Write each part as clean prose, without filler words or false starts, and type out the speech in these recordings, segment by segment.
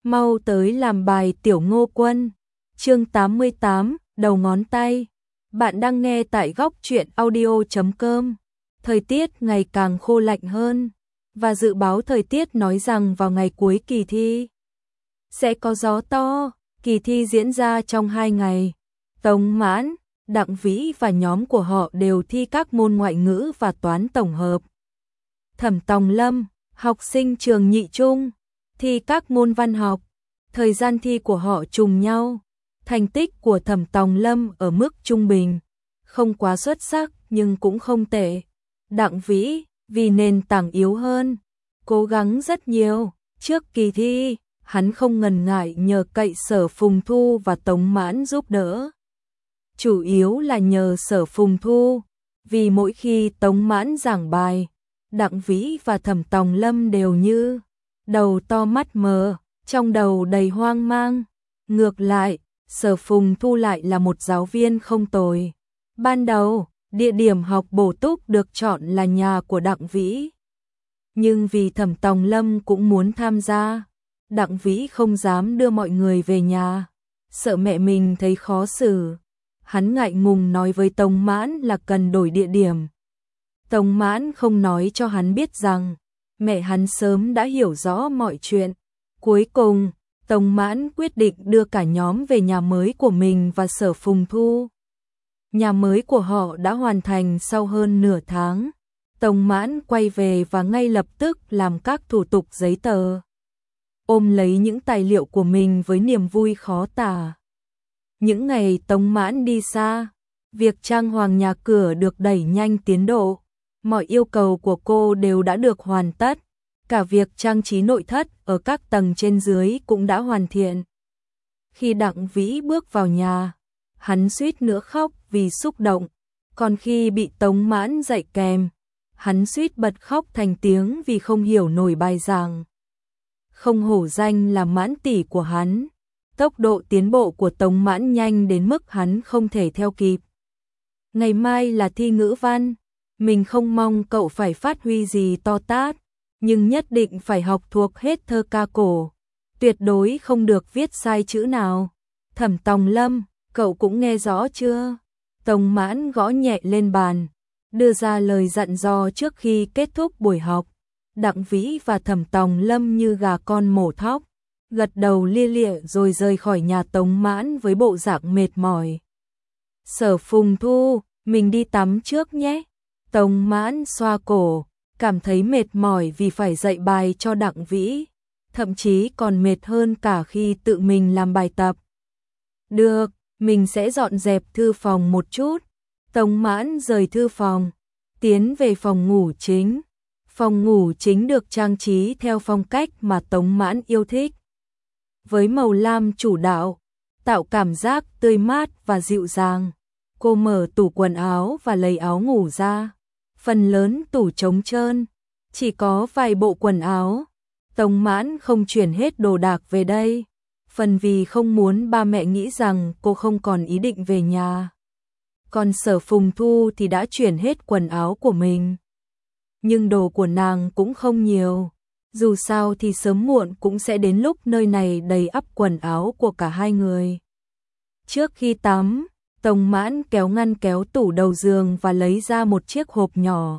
Mau tới làm bài Tiểu Ngô Quân. Chương 88, đầu ngón tay. Bạn đang nghe tại góc truyện audio.com. Thời tiết ngày càng khô lạnh hơn, và dự báo thời tiết nói rằng vào ngày cuối kỳ thi sẽ có gió to. Kỳ thi diễn ra trong 2 ngày. Tống Mãn, Đặng Vĩ và nhóm của họ đều thi các môn ngoại ngữ và toán tổng hợp. Thẩm Tòng Lâm, học sinh trường Nhị Trung, thi các môn văn học. Thời gian thi của họ trùng nhau. Thành tích của Thẩm Tòng Lâm ở mức trung bình, không quá xuất sắc nhưng cũng không tệ. Đặng Vĩ, vì nền tảng yếu hơn, cố gắng rất nhiều. Trước kỳ thi, hắn không ngần ngại nhờ cậy Sở Phùng Thu và Tống Mãn giúp đỡ. Chủ yếu là nhờ Sở Phùng Thu, vì mỗi khi Tống Mãn giảng bài, Đặng Vĩ và Thẩm Tòng Lâm đều như đầu to mắt mờ, trong đầu đầy hoang mang. Ngược lại, Sở Phùng Thu lại là một giáo viên không tồi. Ban đầu, địa điểm học bổ túc được chọn là nhà của Đặng Vĩ. Nhưng vì Thẩm Tòng Lâm cũng muốn tham gia, Đặng Vĩ không dám đưa mọi người về nhà, sợ mẹ mình thấy khó xử. Hắn ngại ngùng nói với Tống Mãn là cần đổi địa điểm. Tống Mãn không nói cho hắn biết rằng mẹ hắn sớm đã hiểu rõ mọi chuyện. Cuối cùng, Tống Mãn quyết định đưa cả nhóm về nhà mới của mình và Sở Phùng Thu. Nhà mới của họ đã hoàn thành sau hơn nửa tháng. Tống Mãn quay về và ngay lập tức làm các thủ tục giấy tờ. Ôm lấy những tài liệu của mình với niềm vui khó tả. Những ngày Tống Mãn đi xa, việc trang hoàng nhà cửa được đẩy nhanh tiến độ. Mọi yêu cầu của cô đều đã được hoàn tất. Cả việc trang trí nội thất ở các tầng trên dưới cũng đã hoàn thiện. Khi Đặng Vĩ bước vào nhà, hắn suýt nữa khóc vì xúc động. Còn khi bị Tống Mãn dạy kèm, hắn suýt bật khóc thành tiếng vì không hiểu nổi bài giảng. Không hổ danh là Mãn tỷ của hắn. Tốc độ tiến bộ của Tống Mãn nhanh đến mức hắn không thể theo kịp. Ngày mai là thi ngữ văn. Mình không mong cậu phải phát huy gì to tát, nhưng nhất định phải học thuộc hết thơ ca cổ. Tuyệt đối không được viết sai chữ nào. Thẩm Tòng Lâm, cậu cũng nghe rõ chưa? Tống Mãn gõ nhẹ lên bàn, đưa ra lời dặn dò trước khi kết thúc buổi học. Đặng Vĩ và Thẩm Tòng Lâm như gà con mổ thóc, gật đầu lia lịa rồi rời khỏi nhà Tống Mãn với bộ dạng mệt mỏi. Sở Phùng Thu, mình đi tắm trước nhé. Tống Mãn xoa cổ, cảm thấy mệt mỏi vì phải dạy bài cho Đặng Vĩ, thậm chí còn mệt hơn cả khi tự mình làm bài tập. Được, mình sẽ dọn dẹp thư phòng một chút. Tống Mãn rời thư phòng, tiến về phòng ngủ chính. Phòng ngủ chính được trang trí theo phong cách mà Tống Mãn yêu thích. Với màu lam chủ đạo, tạo cảm giác tươi mát và dịu dàng. Cô mở tủ quần áo và lấy áo ngủ ra. Phần lớn tủ trống trơn, chỉ có vài bộ quần áo. Tống Mãn không chuyển hết đồ đạc về đây, phần vì không muốn ba mẹ nghĩ rằng cô không còn ý định về nhà. Còn Sở Phùng Thu thì đã chuyển hết quần áo của mình. Nhưng đồ của nàng cũng không nhiều, dù sao thì sớm muộn cũng sẽ đến lúc nơi này đầy ắp quần áo của cả hai người. Trước khi tắm, Tống Mãn kéo ngăn kéo tủ đầu giường và lấy ra một chiếc hộp nhỏ.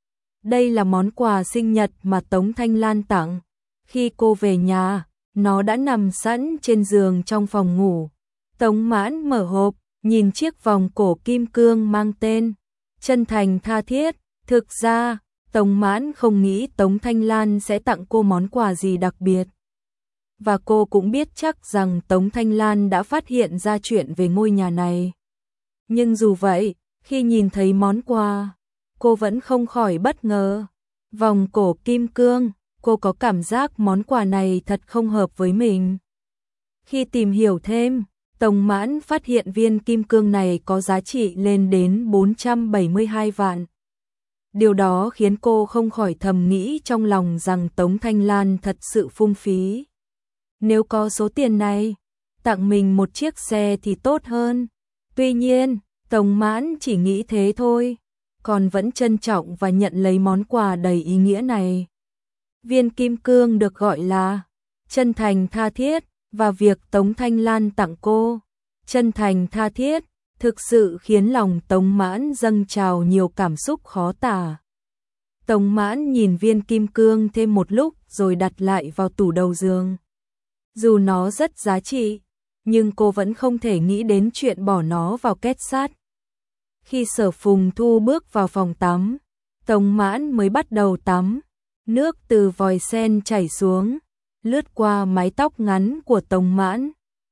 Đây là món quà sinh nhật mà Tống Thanh Lan tặng. Khi cô về nhà, nó đã nằm sẵn trên giường trong phòng ngủ. Tống Mãn mở hộp, nhìn chiếc vòng cổ kim cương mang tên Chân Thành Tha Thiết. Thực ra, Tống Mãn không nghĩ Tống Thanh Lan sẽ tặng cô món quà gì đặc biệt. Và cô cũng biết chắc rằng Tống Thanh Lan đã phát hiện ra chuyện về ngôi nhà này. Nhưng dù vậy, khi nhìn thấy món quà, cô vẫn không khỏi bất ngờ. Vòng cổ kim cương, cô có cảm giác món quà này thật không hợp với mình. Khi tìm hiểu thêm, Tống Mãn phát hiện viên kim cương này có giá trị lên đến 472 vạn. Điều đó khiến cô không khỏi thầm nghĩ trong lòng rằng Tống Thanh Lan thật sự phung phí. Nếu có số tiền này, tặng mình một chiếc xe thì tốt hơn. Tuy nhiên, Tống Mãn chỉ nghĩ thế thôi, còn vẫn trân trọng và nhận lấy món quà đầy ý nghĩa này. Viên kim cương được gọi là chân thành tha thiết, và việc Tống Thanh Lan tặng cô, chân thành tha thiết, thực sự khiến lòng Tống Mãn dâng trào nhiều cảm xúc khó tả. Tống Mãn nhìn viên kim cương thêm một lúc rồi đặt lại vào tủ đầu giường. Dù nó rất giá trị, nhưng cô vẫn không thể nghĩ đến chuyện bỏ nó vào két sắt. Khi Sở Phùng Thu bước vào phòng tắm, Tống Mãn mới bắt đầu tắm. Nước từ vòi sen chảy xuống, lướt qua mái tóc ngắn của Tống Mãn,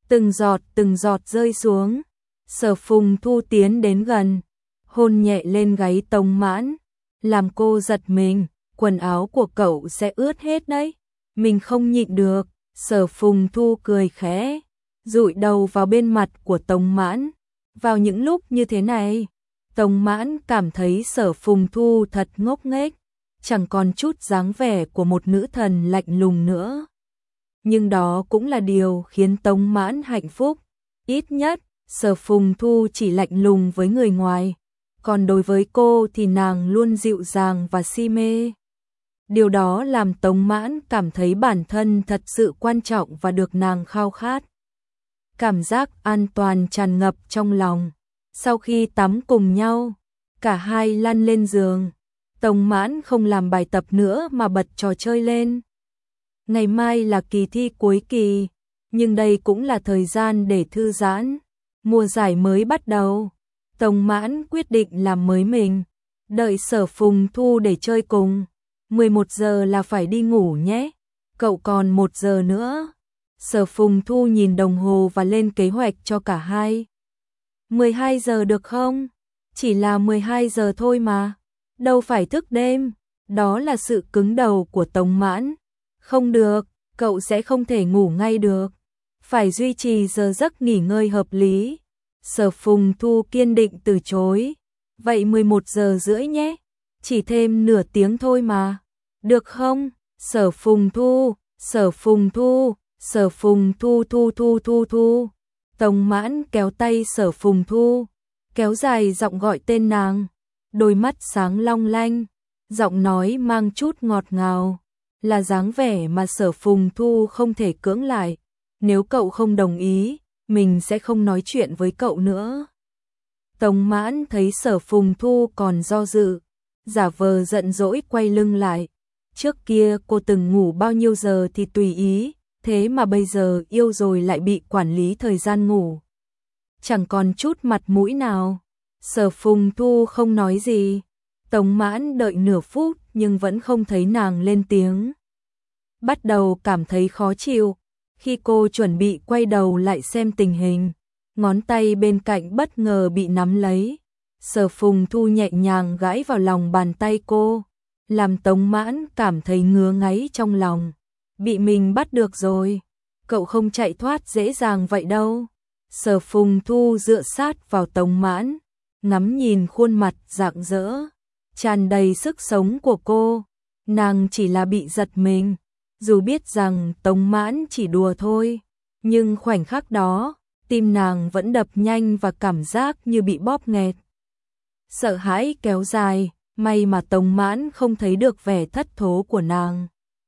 từng giọt rơi xuống. Sở Phùng Thu tiến đến gần, hôn nhẹ lên gáy Tống Mãn, làm cô giật mình, quần áo của cậu sẽ ướt hết đấy. Mình không nhịn được. Sở Phùng Thu cười khẽ, dụi đầu vào bên mặt của Tống Mãn. Vào những lúc như thế này, Tống Mãn cảm thấy Sở Phùng Thu thật ngốc nghếch, chẳng còn chút dáng vẻ của một nữ thần lạnh lùng nữa. Nhưng đó cũng là điều khiến Tống Mãn hạnh phúc. Ít nhất, Sở Phùng Thu chỉ lạnh lùng với người ngoài, còn đối với cô thì nàng luôn dịu dàng và si mê. Điều đó làm Tống Mãn cảm thấy bản thân thật sự quan trọng và được nàng khao khát. Cảm giác an toàn tràn ngập trong lòng. Sau khi tắm cùng nhau, cả hai lăn lên giường. Tống Mãn không làm bài tập nữa mà bật trò chơi lên. Ngày mai là kỳ thi cuối kỳ, nhưng đây cũng là thời gian để thư giãn. Mùa giải mới bắt đầu, Tống Mãn quyết định làm mới mình, đợi Sở Phùng Thu để chơi cùng. 11 giờ là phải đi ngủ nhé, cậu còn 1 giờ nữa. Sở Phùng Thu nhìn đồng hồ và lên kế hoạch cho cả hai. 12 giờ được không? Chỉ là 12 giờ thôi mà, đâu phải thức đêm. Đó là sự cứng đầu của Tống Mãn. Không được, cậu sẽ không thể ngủ ngay được, phải duy trì giờ giấc nghỉ ngơi hợp lý. Sở Phùng Thu kiên định từ chối. Vậy 11 giờ rưỡi nhé, chỉ thêm nửa tiếng thôi mà. Được không? Sở Phùng Thu, Sở Phùng Thu, Sở Phùng Thu thu thu thu thu. Tống Mãn kéo tay Sở Phùng Thu, kéo dài giọng gọi tên nàng, đôi mắt sáng long lanh, giọng nói mang chút ngọt ngào, là dáng vẻ mà Sở Phùng Thu không thể cưỡng lại. Nếu cậu không đồng ý, mình sẽ không nói chuyện với cậu nữa. Tống Mãn thấy Sở Phùng Thu còn do dự, giả vờ giận dỗi quay lưng lại. Trước kia cô từng ngủ bao nhiêu giờ thì tùy ý, thế mà bây giờ yêu rồi lại bị quản lý thời gian ngủ. Chẳng còn chút mặt mũi nào. Sở Phùng Thu không nói gì. Tống Mãn đợi nửa phút nhưng vẫn không thấy nàng lên tiếng. Bắt đầu cảm thấy khó chịu. Khi cô chuẩn bị quay đầu lại xem tình hình, ngón tay bên cạnh bất ngờ bị nắm lấy. Sở Phùng Thu nhẹ nhàng gãi vào lòng bàn tay cô, làm Tống Mãn cảm thấy ngứa ngáy trong lòng. Bị mình bắt được rồi, cậu không chạy thoát dễ dàng vậy đâu. Sở Phùng Thu dựa sát vào Tống Mãn, ngắm nhìn khuôn mặt rạng rỡ, tràn đầy sức sống của cô. Nàng chỉ là bị giật mình, dù biết rằng Tống Mãn chỉ đùa thôi, nhưng khoảnh khắc đó, tim nàng vẫn đập nhanh và cảm giác như bị bóp nghẹt. Sợ hãi kéo dài, may mà Tống Mãn không thấy được vẻ thất thố của nàng.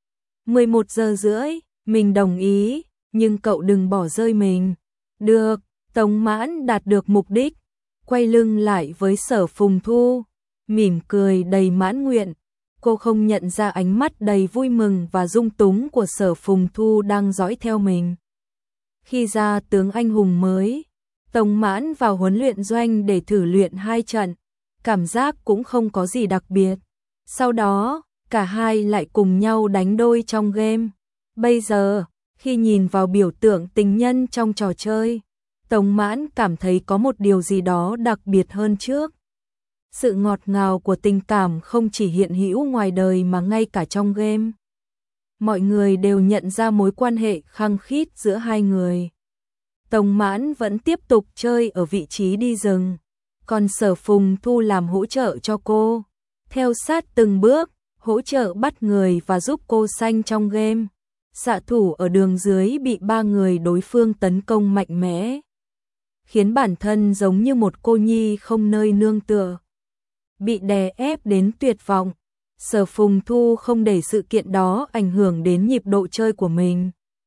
11 giờ rưỡi, mình đồng ý, nhưng cậu đừng bỏ rơi mình. Được, Tống Mãn đạt được mục đích, quay lưng lại với Sở Phùng Thu, mỉm cười đầy mãn nguyện. Cô không nhận ra ánh mắt đầy vui mừng và dung túng của Sở Phùng Thu đang dõi theo mình. Khi ra tướng anh hùng mới, Tống Mãn vào huấn luyện doanh để thử luyện 2 trận, cảm giác cũng không có gì đặc biệt. Sau đó, cả hai lại cùng nhau đánh đôi trong game. Bây giờ, khi nhìn vào biểu tượng tình nhân trong trò chơi, Tống Mãn cảm thấy có một điều gì đó đặc biệt hơn trước. Sự ngọt ngào của tình cảm không chỉ hiện hữu ngoài đời mà ngay cả trong game. Mọi người đều nhận ra mối quan hệ khăng khít giữa hai người. Tống Mãn vẫn tiếp tục chơi ở vị trí đi rừng, còn Sở Phùng Thu làm hỗ trợ cho cô, theo sát từng bước, hỗ trợ bắt người và giúp cô xanh trong game. Xạ thủ ở đường dưới bị 3 người đối phương tấn công mạnh mẽ, khiến bản thân giống như một cô nhi không nơi nương tựa, bị đè ép đến tuyệt vọng. Sở Phùng Thu không để sự kiện đó ảnh hưởng đến nhịp độ chơi của mình.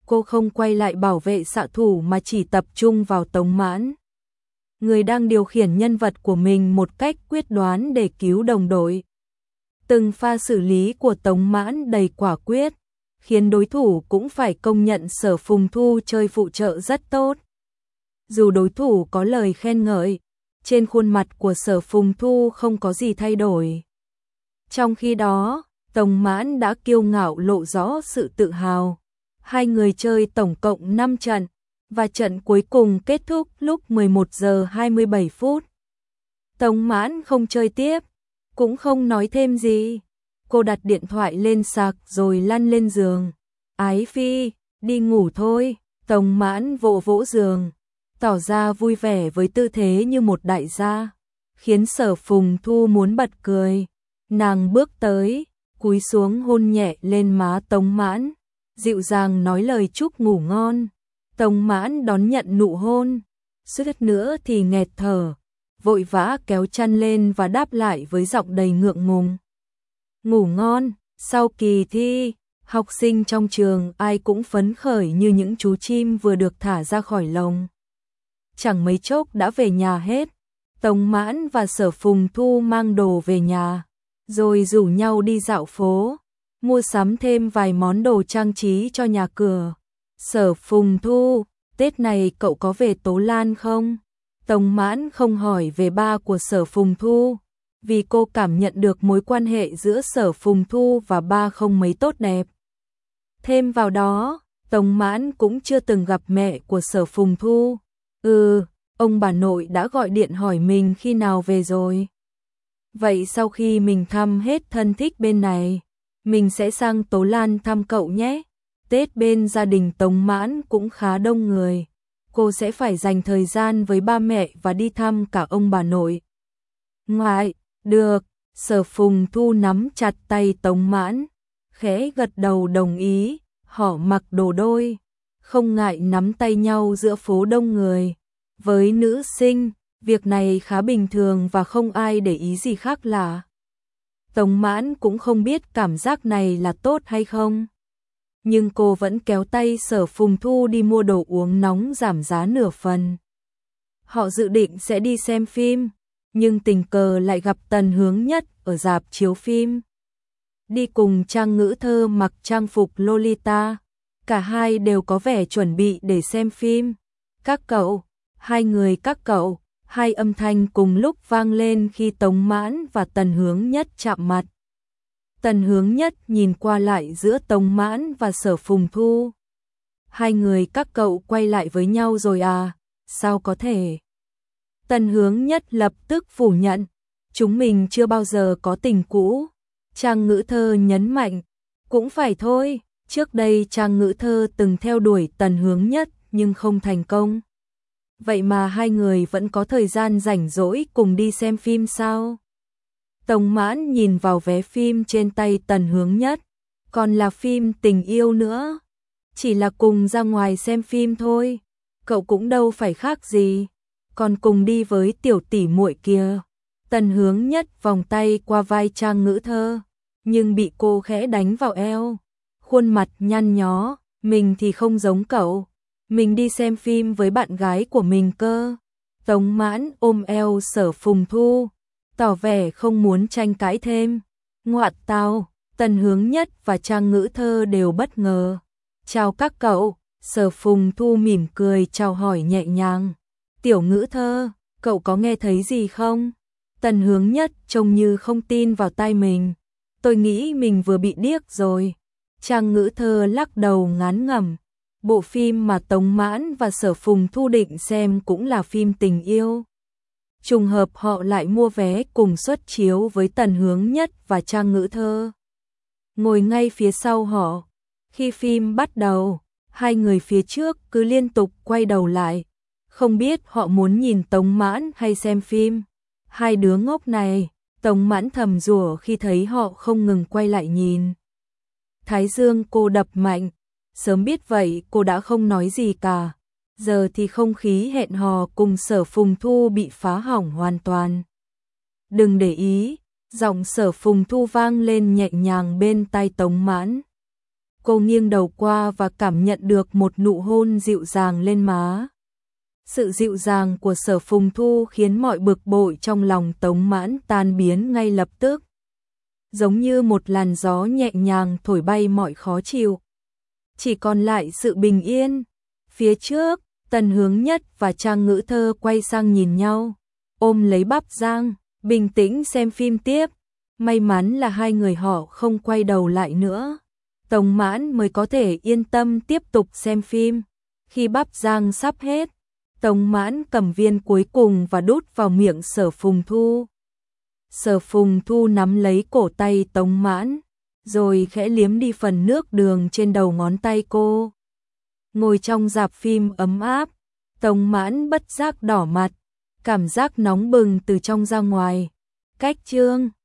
cô không quay lại bảo vệ xạ thủ mà chỉ tập trung vào Tống Mãn. Người đang điều khiển nhân vật của mình một cách quyết đoán để cứu đồng đội. Từng pha xử lý của Tống Mãn đầy quả quyết, khiến đối thủ cũng phải công nhận Sở Phùng Thu chơi phụ trợ rất tốt. Dù đối thủ có lời khen ngợi, trên khuôn mặt của Sở Phùng Thu không có gì thay đổi. Trong khi đó, Tống Mãn đã kiêu ngạo lộ rõ sự tự hào. Hai người chơi tổng cộng 5 trận, và trận cuối cùng kết thúc lúc 11 giờ 27 phút. Tống Mãn không chơi tiếp, cũng không nói thêm gì. Cô đặt điện thoại lên sạc rồi lăn lên giường. Ái Phi, đi ngủ thôi. Tống Mãn vỗ vỗ giường, tỏ ra vui vẻ với tư thế như một đại gia, khiến Sở Phùng Thu muốn bật cười. Nàng bước tới, cúi xuống hôn nhẹ lên má Tống Mãn, dịu dàng nói lời chúc ngủ ngon. Tống Mãn đón nhận nụ hôn, suýt nữa thì nghẹt thở, vội vã kéo chăn lên và đáp lại với giọng đầy ngượng ngùng. Ngủ ngon. Sau kỳ thi, học sinh trong trường ai cũng phấn khởi như những chú chim vừa được thả ra khỏi lồng. Chẳng mấy chốc đã về nhà hết. Tống Mãn và Sở Phùng Thu mang đồ về nhà, rồi rủ nhau đi dạo phố, mua sắm thêm vài món đồ trang trí cho nhà cửa. Sở Phùng Thu, Tết này cậu có về Tố Lan không? Tống Mãn không hỏi về ba của Sở Phùng Thu, vì cô cảm nhận được mối quan hệ giữa Sở Phùng Thu và ba không mấy tốt đẹp. Thêm vào đó, Tống Mãn cũng chưa từng gặp mẹ của Sở Phùng Thu. Ông bà nội đã gọi điện hỏi mình khi nào về rồi. Vậy sau khi mình thăm hết thân thích bên này, mình sẽ sang Tố Lan thăm cậu nhé. Tết bên gia đình Tống Mãn cũng khá đông người. Cô sẽ phải dành thời gian với ba mẹ và đi thăm cả ông bà nội. Ngoại, được. Sở Phùng Thu nắm chặt tay Tống Mãn, khẽ gật đầu đồng ý. Họ mặc đồ đôi, không ngại nắm tay nhau giữa phố đông người. Với nữ sinh, việc này khá bình thường và không ai để ý gì khác lạ. Tống Mãn cũng không biết cảm giác này là tốt hay không, nhưng cô vẫn kéo tay Sở Phùng Thu đi mua đồ uống nóng giảm giá nửa phần. Họ dự định sẽ đi xem phim, nhưng tình cờ lại gặp Tần Hướng Nhất ở rạp chiếu phim. Đi cùng Trang Ngữ Thơ mặc trang phục Lolita, cả hai đều có vẻ chuẩn bị để xem phim. Các cậu, hai người các cậu, hai âm thanh cùng lúc vang lên khi Tống Mãn và Tần Hướng Nhất chạm mặt. Tần Hướng Nhất nhìn qua lại giữa Tống Mãn và Sở Phùng Thu. Hai người các cậu quay lại với nhau rồi à? Sao có thể? Tần Hướng Nhất lập tức phủ nhận. Chúng mình chưa bao giờ có tình cũ. Trang Ngữ Thơ nhấn mạnh. Cũng phải thôi, trước đây Trang Ngữ Thơ từng theo đuổi Tần Hướng Nhất nhưng không thành công. Vậy mà hai người vẫn có thời gian rảnh rỗi cùng đi xem phim sao? Tống Mãn nhìn vào vé phim trên tay Tần Hướng Nhất, còn là phim tình yêu nữa. Chỉ là cùng ra ngoài xem phim thôi, cậu cũng đâu phải khác gì, còn cùng đi với tiểu tỷ muội kia. Tần Hướng Nhất vòng tay qua vai Trang Ngữ Thơ, nhưng bị cô khẽ đánh vào eo. Khuôn mặt nhăn nhó, mình thì không giống cậu, mình đi xem phim với bạn gái của mình cơ. Tống Mãn ôm eo Sở Phùng Thu, tỏ vẻ không muốn tranh cãi thêm. Ngoại tao, Tần Hướng Nhất và Trang Ngữ Thơ đều bất ngờ. Chào các cậu. Sở Phùng Thu mỉm cười chào hỏi nhẹ nhàng. Tiểu Ngữ Thơ, cậu có nghe thấy gì không? Tần Hướng Nhất trông như không tin vào tai mình. Tôi nghĩ mình vừa bị điếc rồi. Trang Ngữ Thơ lắc đầu ngán ngẩm. Bộ phim mà Tống Mãn và Sở Phùng Thu định xem cũng là phim tình yêu. Trùng hợp họ lại mua vé cùng suất chiếu với Tần Hướng Nhất và Trang Ngữ Thơ. Ngồi ngay phía sau họ. Khi phim bắt đầu, hai người phía trước cứ liên tục quay đầu lại. Không biết họ muốn nhìn Tống Mãn hay xem phim. Hai đứa ngốc này, Tống Mãn thầm rủa khi thấy họ không ngừng quay lại nhìn. Thái dương cô đập mạnh. Sớm biết vậy cô đã không nói gì cả. Giờ thì không khí hẹn hò cùng Sở Phùng Thu bị phá hỏng hoàn toàn. Đừng để ý, giọng Sở Phùng Thu vang lên nhẹ nhàng bên tai Tống Mãn. Cô nghiêng đầu qua và cảm nhận được một nụ hôn dịu dàng lên má. Sự dịu dàng của Sở Phùng Thu khiến mọi bực bội trong lòng Tống Mãn tan biến ngay lập tức. Giống như một làn gió nhẹ nhàng thổi bay mọi khó chịu. Chỉ còn lại sự bình yên. Phía trước, Tần Hướng Nhất và Trang Ngữ Thơ quay sang nhìn nhau, ôm lấy bắp Giang, bình tĩnh xem phim tiếp. May mắn là hai người họ không quay đầu lại nữa. Tống Mãn mới có thể yên tâm tiếp tục xem phim. Khi bắp Giang sắp hết, Tống Mãn cầm viên cuối cùng và đút vào miệng Sở Phùng Thu. Sở Phùng Thu nắm lấy cổ tay Tống Mãn, rồi khẽ liếm đi phần nước đường trên đầu ngón tay cô. Ngồi trong rạp phim ấm áp, Tống Mãn bất giác đỏ mặt, cảm giác nóng bừng từ trong ra ngoài. Cách chương